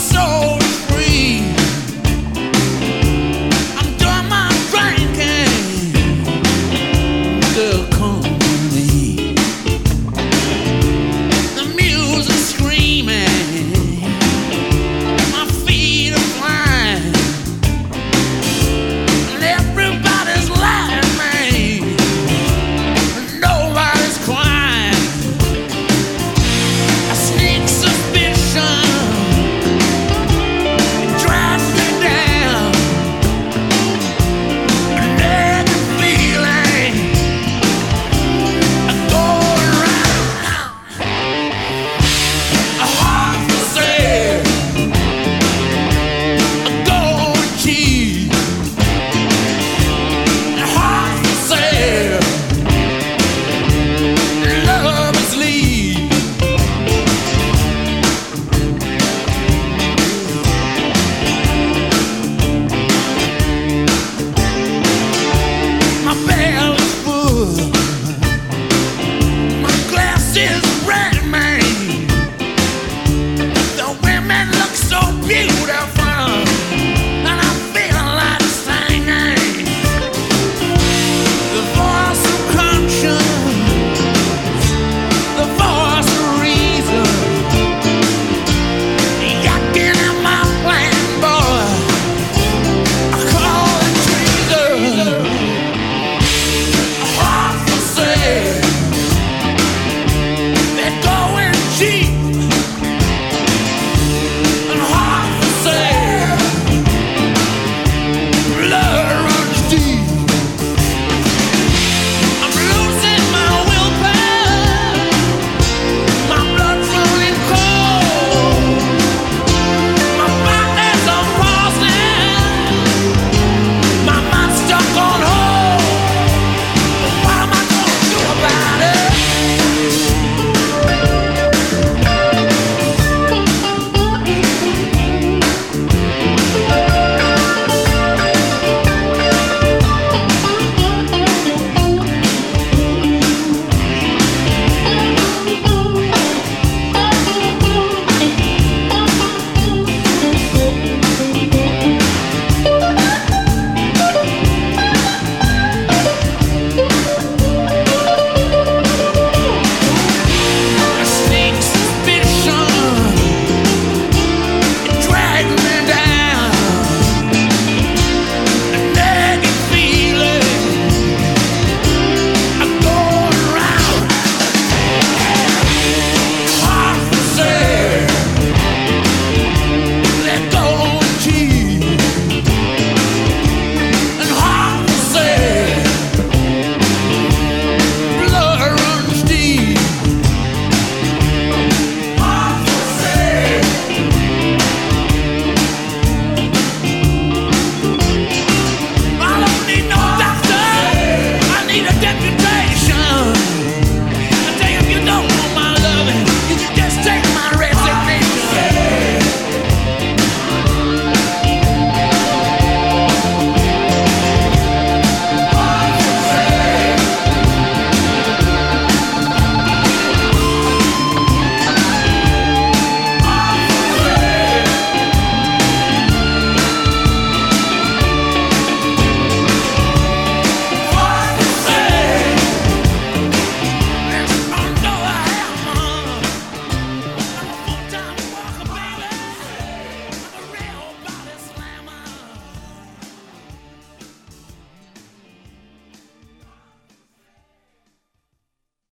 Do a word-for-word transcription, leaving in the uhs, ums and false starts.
soul is free. I'm doing my drinking. Girl, come to me. The music screaming. My feet are flying. And everybody's laughing. Nobody's crying. A sneak suspicion drags me down. A nagging feeling going round. A heart for sale, a gold key. A heart for sale, love is lead. My belly's full, my glass is red, man. The women look so beautiful.